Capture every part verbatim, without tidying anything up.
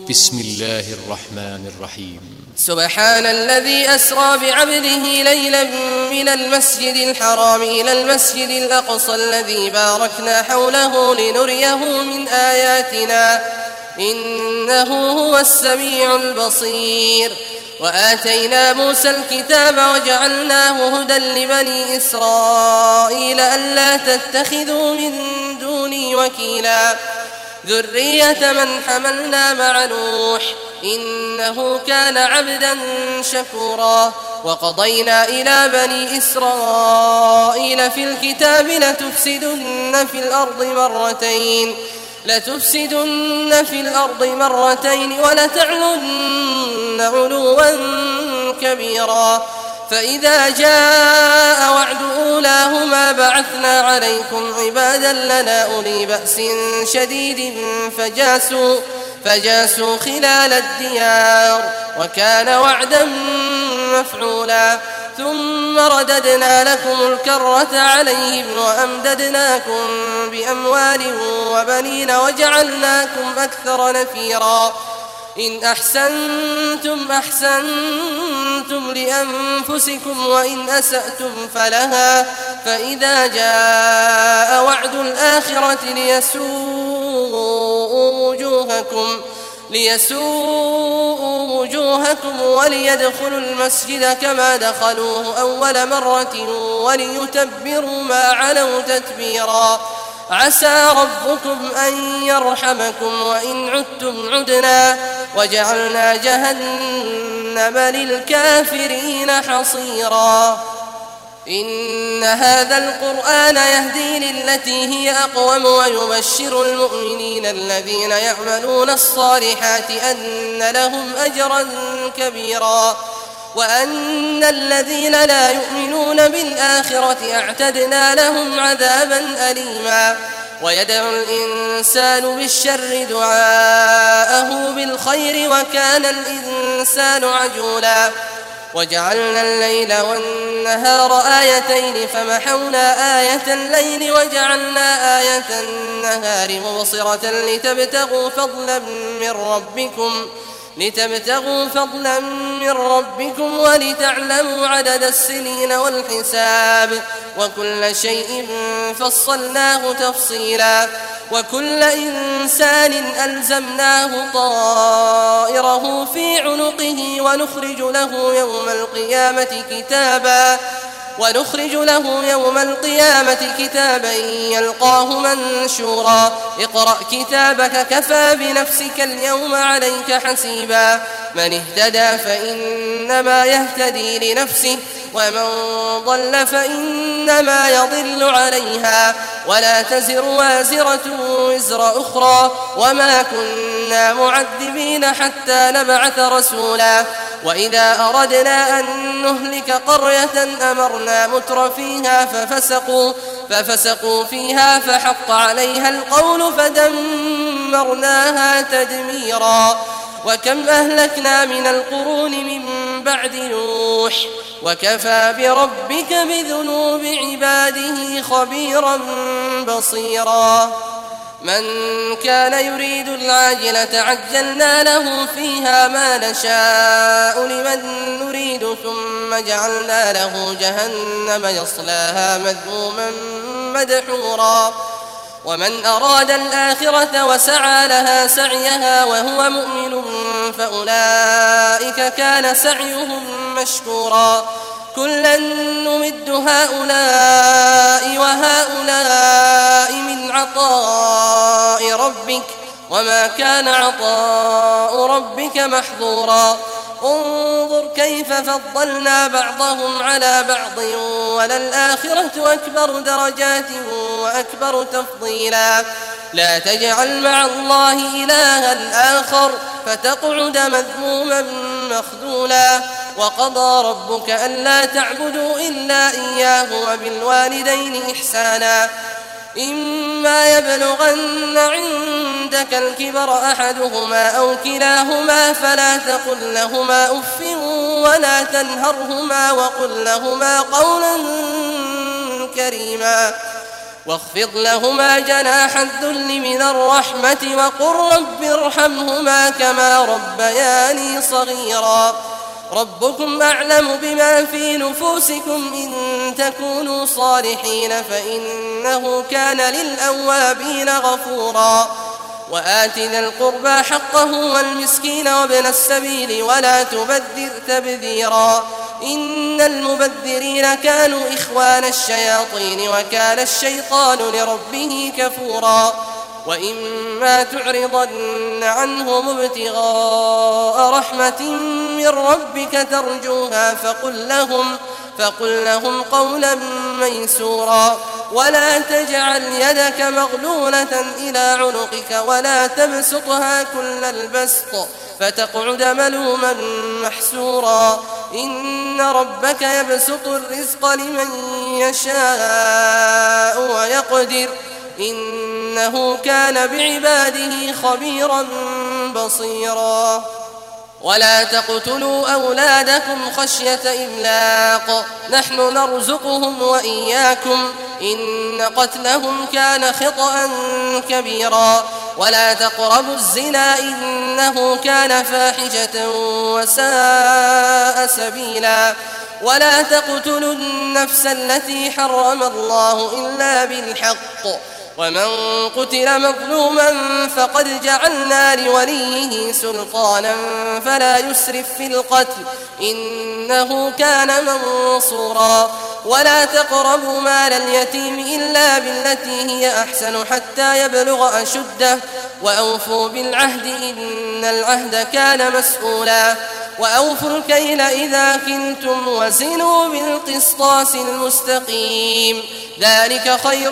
بسم الله الرحمن الرحيم. سبحان الذي أسرى بعبده ليلا من المسجد الحرام إلى المسجد الأقصى الذي باركنا حوله لنريه من آياتنا إنه هو السميع البصير. وآتينا موسى الكتاب وجعلناه هدى لبني إسرائيل ألا تتخذوا من دوني وكيلا ذرية من حملنا مع نوح إنه كان عبدا شكورا. وقضينا إلى بني إسرائيل في الكتاب لتفسدن في الأرض مرتين لتفسدن في الأرض مرتين ولتعلن علوا كبيرا. فإذا جاء وعد أولاهما بعثنا عليكم عبادا لنا أولي بأس شديد فجاسوا, فجاسوا خلال الديار وكان وعدا مفعولا. ثم رددنا لكم الكرة عليهم وأمددناكم بأموال وبنين وجعلناكم أكثر نفيرا. إن أحسنتم أحسنتم لأنفسكم وإن أسأتم فلها. فإذا جاء وعد الآخرة ليسوءوا وجوهكم ليسوءوا وجوهكم وليدخلوا المسجد كما دخلوه أول مرة وليتبروا ما علوا تتبيرا. عسى ربكم أن يرحمكم وإن عدتم عدنا وجعلنا جهنم للكافرين حصيرا. إن هذا القرآن يهدي للتي هي أقوم ويبشر المؤمنين الذين يعملون الصالحات أن لهم أجرا كبيرا وأن الذين لا يؤمنون بالآخرة اعتدنا لهم عذابا أليما. ويدعو الإنسان بالشر دعاءه بالخير وكان الإنسان عجولا. وجعلنا الليل والنهار آيتين فمحونا آية الليل وجعلنا آية النهار مبصرة لتبتغوا فضلا من ربكم لتبتغوا فضلا من ربكم ولتعلموا عدد السنين والحساب وكل شيء فصلناه تفصيلا. وكل إنسان ألزمناه طائره في عنقه ونخرج له يوم القيامة كتابا ونخرج له يوم القيامة كتابا يلقاه منشورا. اقرأ كتابك كفى بنفسك اليوم عليك حسيبا. من اهتدى فإنما يهتدي لنفسه ومن ضل فإنما يضل عليها ولا تزر وازرة وزر أخرى وما كنا معذبين حتى نبعث رسولا. وإذا أردنا أن نهلك قرية أمرنا متر فيها ففسقوا, ففسقوا فيها فحق عليها القول فدمرناها تدميرا. وكم أهلكنا من القرون من بعد نوح وكفى بربك بذنوب عباده خبيرا بصيرا. من كان يريد العاجلة عجلنا له فيها ما نشاء لمن نريد ثم جعلنا له جهنم يصلاها مذموما مدحورا. ومن أراد الآخرة وسعى لها سعيها وهو مؤمن فأولئك كان سعيهم مشكورا. كلا نمد هؤلاء وهؤلاء من عطاء ربك وما كان عطاء ربك محظورا. انظر كيف فضلنا بعضهم على بعض وللآخرة أكبر درجات وأكبر تفضيلا. لا تجعل مع الله إلها آخر فتقعد مذموما مخذولا. وقضى ربك ألا تعبدوا إلا إياه وبالوالدين إحسانا. إما يبلغن عندك الكبر أحدهما أو كلاهما فلا تقل لهما أف ولا تنهرهما وقل لهما قولا كريما. واخفض لهما جناح الذل من الرحمة وقل رب ارحمهما كما ربياني صغيرا ربكم أعلم بما في نفوسكم إن تكونوا صالحين فإنه كان للأوابين غفورا وآت ذا القربى حقه والمسكين وابن السبيل ولا تبذر تبذيرا إن المبذرين كانوا إخوان الشياطين وكان الشيطان لربه كفورا وإما تعرضن عنهم ابتغاء رحمة من ربك ترجوها فقل لهم, فقل لهم قولا ميسورا ولا تجعل يدك مغلولة إلى عنقك ولا تبسطها كل البسط فتقعد ملوما محسورا إن ربك يبسط الرزق لمن يشاء ويقدر إنه كان بعباده خبيرا بصيرا ولا تقتلوا أولادكم خشية إملاق نحن نرزقهم وإياكم إن قتلهم كان خطأ كبيرا ولا تقربوا الزنا إنه كان فاحشة وساء سبيلا ولا تقتلوا النفس التي حرم الله إلا بالحق ومن قتل مظلوما فقد جعلنا لوليه سلطانا فلا يسرف في القتل إنه كان منصورا ولا تقربوا مال اليتيم إلا بالتي هي أحسن حتى يبلغ أشده وأوفوا بالعهد إن العهد كان مسؤولا وأوفوا الكيل إذا كلتم وزنوا بالقسطاس المستقيم ذلك خير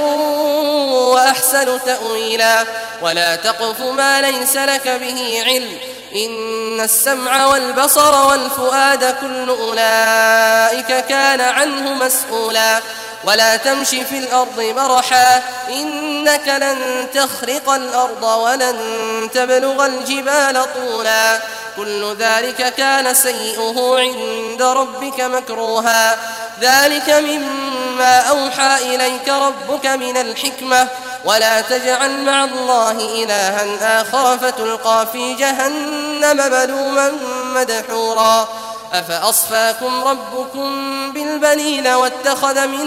وأحسن تأويلا ولا تقف ما ليس لك به علم إن السمع والبصر والفؤاد كل أولئك كان عنه مسؤولا ولا تمش في الأرض مرحا إنك لن تخرق الأرض ولن تبلغ الجبال طولا كل ذلك كان سيئه عند ربك مكروها ذلك مما أوحى إليك ربك من الحكمة ولا تجعل مع الله إلها آخر فتلقى في جهنم ملوما مدحورا أفأصفاكم ربكم بالبنين واتخذ من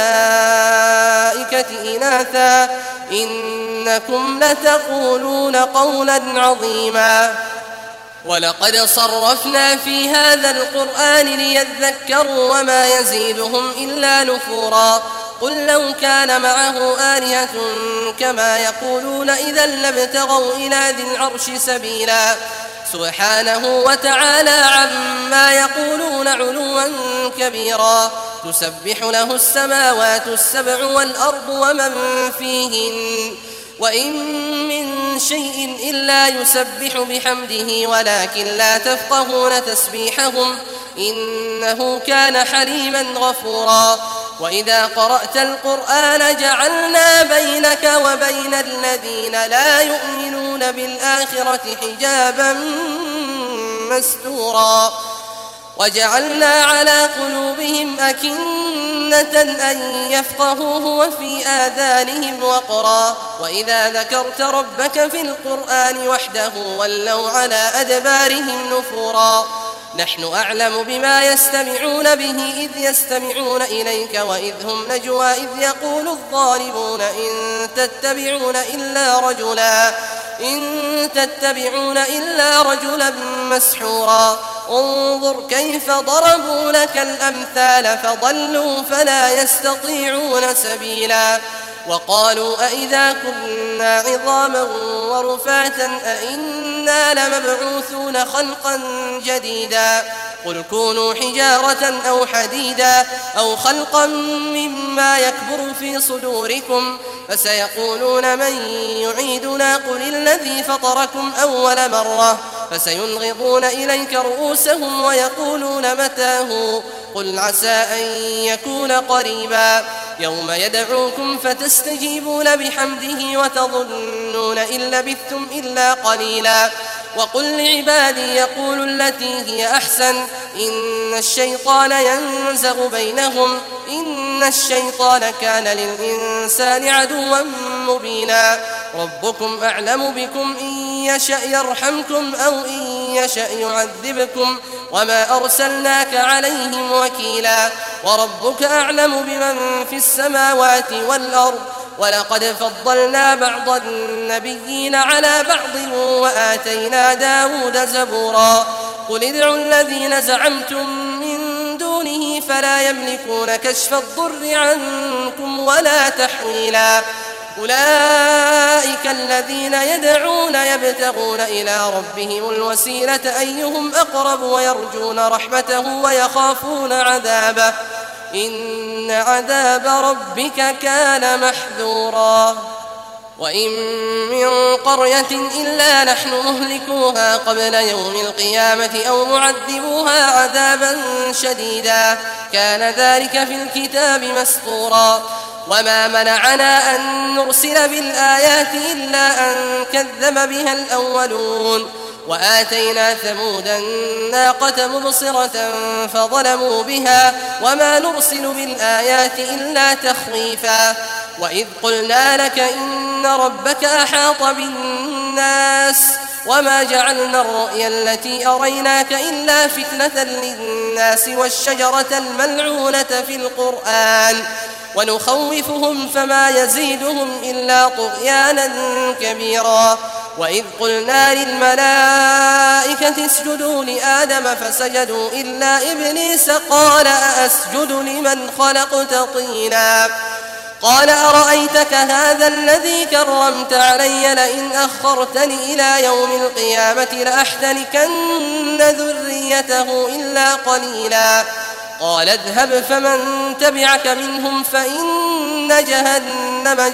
الملائكة إناثا إنكم لتقولون قولا عظيما ولقد صرفنا في هذا القرآن ليذكروا وما يزيدهم إلا نفورا قل لو كان معه آلهة كما يقولون إذا لابتغوا إلى ذي العرش سبيلا سبحانه وتعالى عما يقولون علوا كبيرا تسبح له السماوات السبع والأرض ومن فيهن وإن من شيء إلا يسبح بحمده ولكن لا تفقهون تسبيحهم إنه كان حليما غفورا وإذا قرأت القرآن جعلنا بينك وبين الذين لا يؤمنون بالآخرة حجابا مستورا وجعلنا على قلوبهم أكنة أن يفقهوه وفي آذانهم وقرا وإذا ذكرت ربك في القرآن وحده ولوا على أدبارهم نفورا نحن أعلم بما يستمعون به إذ يستمعون إليك وإذ هم نجوى إذ يقول الظالمون إن تتبعون إلا رجلا إن تتبعون إلا رجلا مسحورا انظر كيف ضربوا لك الأمثال فضلوا فلا يستطيعون سبيلا وقالوا أئذا كنا عظاما ورفاتا أئنا لمبعوثون خلقا جديدا قل كونوا حجارة أو حديدا أو خلقا مما يكبر في صدوركم فسيقولون من يعيدنا قل الذي فطركم أول مرة فسينغضون إليك رؤوسهم ويقولون متاه قل عسى أن يكون قريبا يوم يدعوكم فتستجيبون بحمده وتظنون إن لبثتم إلا قليلا وقل لعبادي يقولوا التي هي أحسن إن الشيطان ينزغ بينهم إن الشيطان كان للإنسان عدوا مبينا ربكم أعلم بكم إن يشأ يرحمكم أو إن يشأ يعذبكم وما أرسلناك عليهم وكيلا وربك أعلم بمن في السماوات والأرض ولقد فضلنا بعض النبيين على بعض وآتينا داود زبورا قل ادعوا الذين زعمتم من دونه فلا يملكون كشف الضر عنكم ولا تحويلا أولئك الذين يدعون يبتغون إلى ربهم الوسيلة أيهم أقرب ويرجون رحمته ويخافون عذابه إن عذاب ربك كان محذورا وإن من قرية إلا نحن مهلكوها قبل يوم القيامة أو معذبوها عذابا شديدا كان ذلك في الكتاب مسطورا وما منعنا أن نرسل بالآيات إلا أن كذب بها الأولون وآتينا ثمود الناقة مبصرة فظلموا بها وما نرسل بالآيات إلا تخويفا وإذ قلنا لك إن ربك أحاط بالناس وما جعلنا الرؤيا التي أريناك إلا فتنة للناس والشجرة الملعونة في القرآن ونخوفهم فما يزيدهم إلا طغيانا كبيرا وإذ قلنا للملائكة اسجدوا لآدم فسجدوا إلا إبليس قال أأسجد لمن خلقت طينا قال أرأيتك هذا الذي كرمت علي لئن أخرتني إلى يوم القيامة لأحتنكن ذريته إلا قليلا قال اذهب فمن تبعك منهم فإن جهنم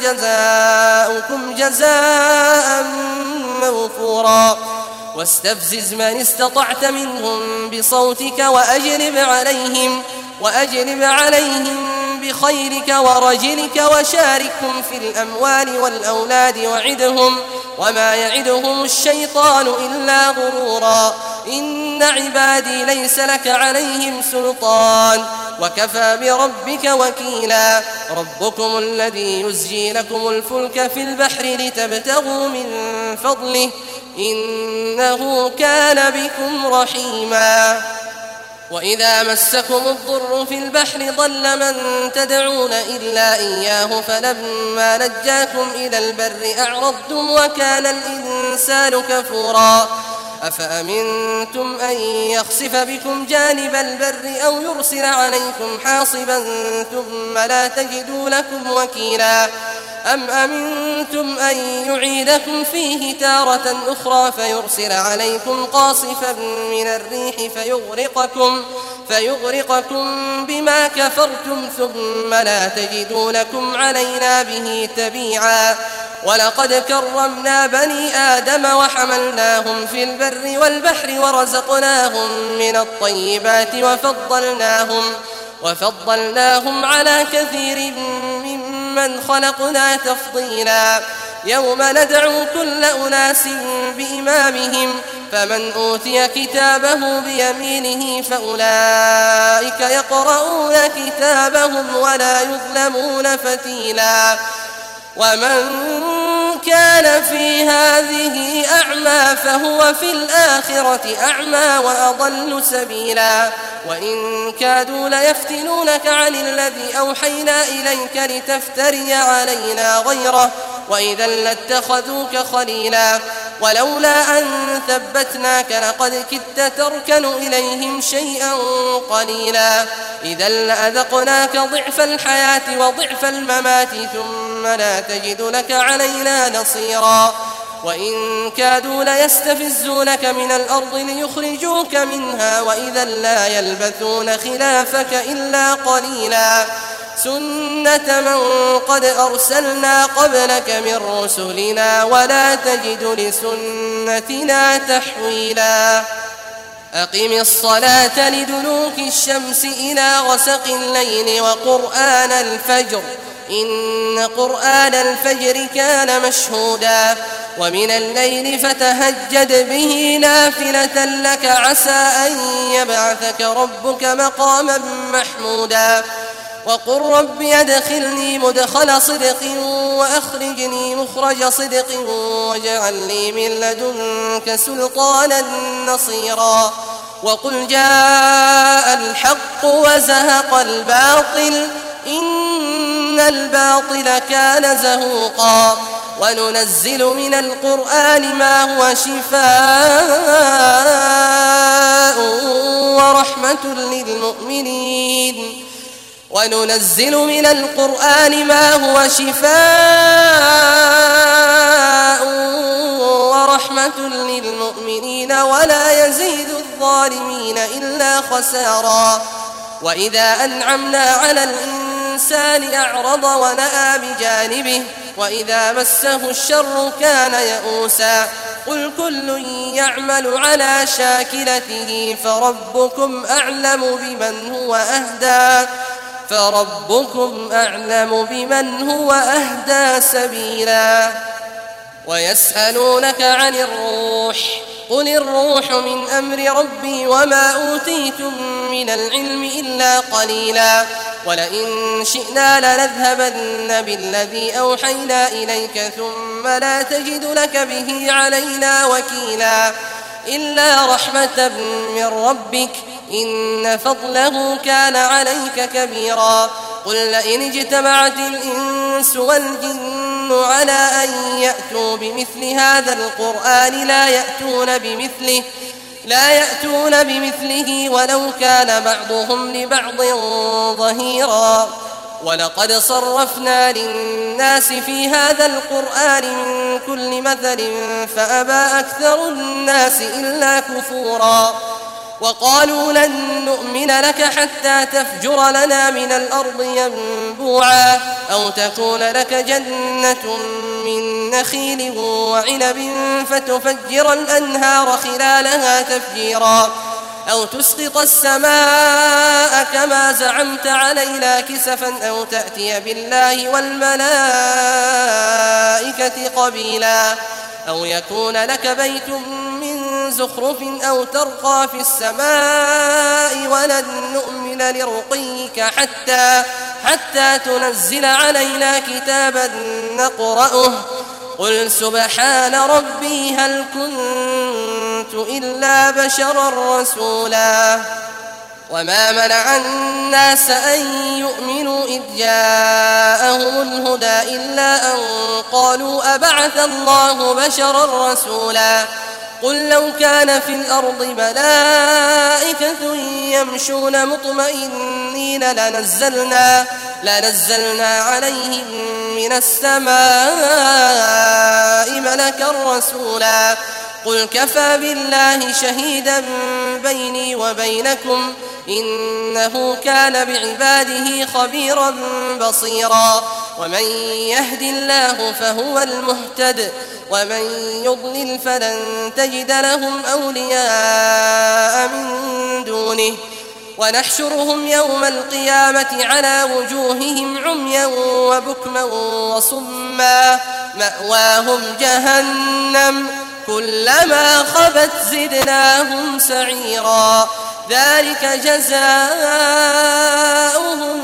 جزاؤكم جزاء موفورا واستفزز من استطعت منهم بصوتك وأجلب عليهم وأجلب عليهم بخيرك ورجلك وشاركهم في الأموال والأولاد وعدهم وما يعدهم الشيطان إلا غرورا إن عبادي ليس لك عليهم سلطان وكفى بربك وكيلا ربكم الذي يزجي لكم الفلك في البحر لتبتغوا من فضله إنه كان بكم رحيما وإذا مسكم الضر في البحر ضل من تدعون إلا إياه فلما نجاكم إلى البر أعرضتم وكان الإنسان كفورا أفأمنتم أن يخسف بكم جانب البر أو يرسل عليكم حاصبا ثم لا تجدوا لكم وكيلا أم أمنتم أن يعيدكم فيه تارة أخرى فيرسل عليكم قاصفا من الريح فيغرقكم, فيغرقكم بما كفرتم ثم لا تجدوا لكم علينا به تبيعا ولقد كرمنا بني آدم وحملناهم في البر والبحر ورزقناهم من الطيبات وفضلناهم, وفضلناهم على كثير ممن خلقنا تفضيلا يوم ندعو كل أناس بإمامهم فمن أوتي كتابه بيمينه فأولئك يقرؤون كتابهم ولا يظلمون فتيلا ومن كان في هذه أعمى فهو في الآخرة أعمى وأضل سبيلا وإن كادوا ليفتنونك عن الذي أوحينا إليك لتفتري علينا غيره وإذا لاتخذوك خليلا ولولا أن ثبتناك لقد كدت تركن إليهم شيئا قليلا إذا لأذقناك ضعف الحياة وضعف الممات ثم لا تجد لك علينا نصيرا وإن كادوا ليستفزونك من الأرض ليخرجوك منها وإذا لا يلبثون خلافك إلا قليلا سنة من قد أرسلنا قبلك من رسلنا ولا تجد لسنتنا تحويلا أقم الصلاة لدلوك الشمس إلى غسق الليل وقرآن الفجر إن قرآن الفجر كان مشهودا ومن الليل فتهجد به نافلة لك عسى أن يبعثك ربك مقاما محمودا وقل رب أدخلني مدخل صدق وأخرجني مخرج صدق واجعل لي من لدنك سلطانا نصيرا وقل جاء الحق وزهق الباطل إن الباطل كان زهوقا وننزل من القرآن ما هو شفاء ورحمة للمؤمنين وننزل من القرآن ما هو شفاء ورحمة للمؤمنين ولا يزيد الظالمين إلا خسارا وإذا أنعمنا على الإنسان أعرض ونأى بجانبه وإذا مسه الشر كان يئوسا قل كل يعمل على شاكلته فربكم أعلم بمن هو أهدى فربكم أعلم بمن هو أهدى سبيلا ويسألونك عن الروح قل الروح من أمر ربي وما أوتيتم من العلم إلا قليلا ولئن شئنا لنذهبن بالذي أوحينا إليك ثم لا تجد لك به علينا وكيلا إلا رحمة من ربك إن فضله كان عليك كبيرا قل لئن اجتمعت الإنس والجن على أن يأتوا بمثل هذا القرآن لا يأتون بمثله لا يأتون بمثله ولو كان بعضهم لبعض ظهيرا ولقد صرفنا للناس في هذا القرآن من كل مثل فأبى أكثر الناس إلا كفورا وقالوا لن نؤمن لك حتى تفجر لنا من الأرض ينبوعا أو تكون لك جنة من نخيل وعنب فتفجر الأنهار خلالها تفجيرا أو تسقط السماء كما زعمت علينا كسفا أو تأتي بالله والملائكة قبيلا أو يكون لك بيت من زخرف أو ترقى في السماء ولن نؤمن لرقيك حتى حتى تنزل علينا كتابا نقرأه قل سبحان ربي هل كنت إلا بشرا رسولا وما منع الناس أن يؤمنوا إذ جاءهم الهدى إلا أن قالوا أبعث الله بشرا رسولا قل لو كان في الأرض ملائكة يمشون مطمئنين لنزلنا, لنزلنا عليهم من السماء ملكا رسولا قل كفى بالله شهيدا بيني وبينكم إنه كان بعباده خبيرا بصيرا ومن يهد الله فهو المهتد ومن يضلل فلن تجد لهم أولياء من دونه ونحشرهم يوم القيامة على وجوههم عميا وبكما وصما مأواهم جهنم كلما خبت زدناهم سعيرا ذلك جزاؤهم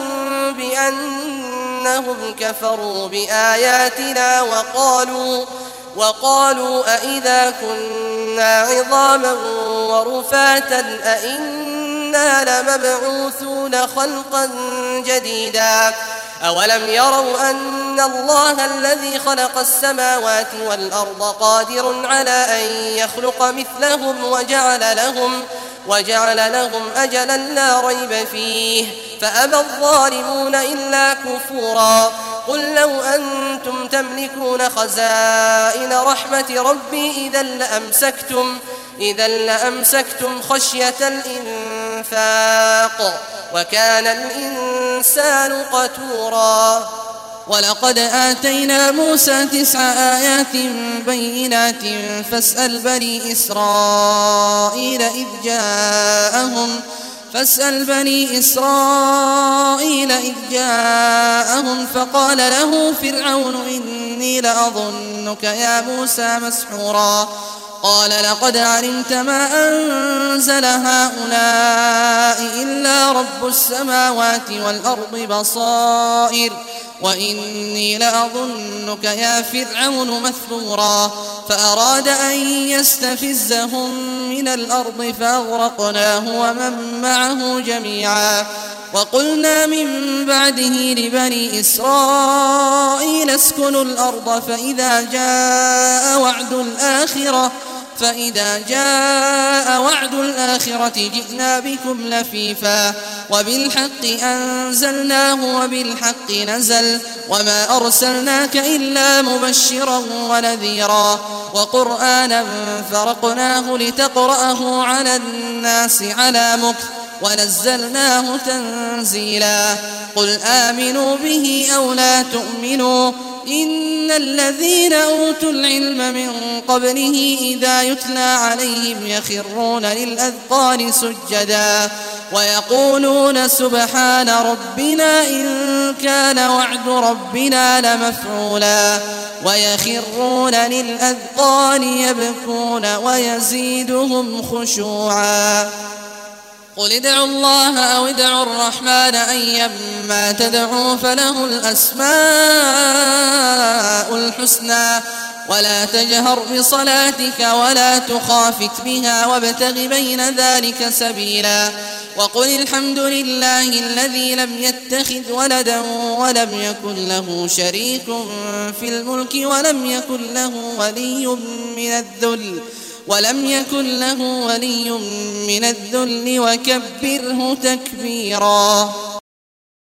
بأنهم كفروا بآياتنا وقالوا وقالوا أئذا كنا عظاما ورفاتا أئنا لمبعوثون خلقا جديدا أولم يروا أن الله الذي خلق السماوات والأرض قادر على أن يخلق مثلهم وجعل لهم وجعل لهم أجلا لا ريب فيه فأبى الظالمون إلا كفورا قل لو أنتم تملكون خزائن رحمة ربي إذا لأمسكتم إذا لأمسكتم خشية الإنفاق وكان الإنسان قتورا ولقد آتينا موسى تسع آيات بينات فاسأل بني إسرائيل إذ جاءهم فاسأل بني إسرائيل إذ جاءهم فقال له فرعون إني لأظنك يا موسى مسحورا قال لقد علمت ما أنزل هؤلاء إلا رب السماوات والأرض بصائر وإني لأظنك يا فرعون مثبورا فأراد أن يستفزهم من الأرض فأغرقناه ومن معه جميعا وقلنا من بعده لبني إسرائيل اسكنوا الأرض فإذا جاء وعد الآخرة فإذا جاء وعد الآخرة جئنا بكم لفيفا وبالحق أنزلناه وبالحق نزل وما أرسلناك إلا مبشرا ونذيرا وقرآنا فرقناه لتقرأه على الناس على مكث ونزلناه تنزيلا قل آمنوا به أو لا تؤمنوا إن الذين أوتوا العلم من قبله إذا يتلى عليهم يخرون للأذقان سجدا ويقولون سبحان ربنا إن كان وعد ربنا لمفعولا ويخرون للأذقان يبكون ويزيدهم خشوعا قل ادعوا الله أو ادعوا الرحمن أيما تدعوا فله الأسماء الحسنى ولا تجهر بصلاتك ولا تخافت بها وابتغ بين ذلك سبيلا وقل الحمد لله الذي لم يتخذ ولدا ولم يكن له شريك في الملك ولم يكن له ولي من الذل ولم يكن له ولي من الذل وكبره تكبيرا.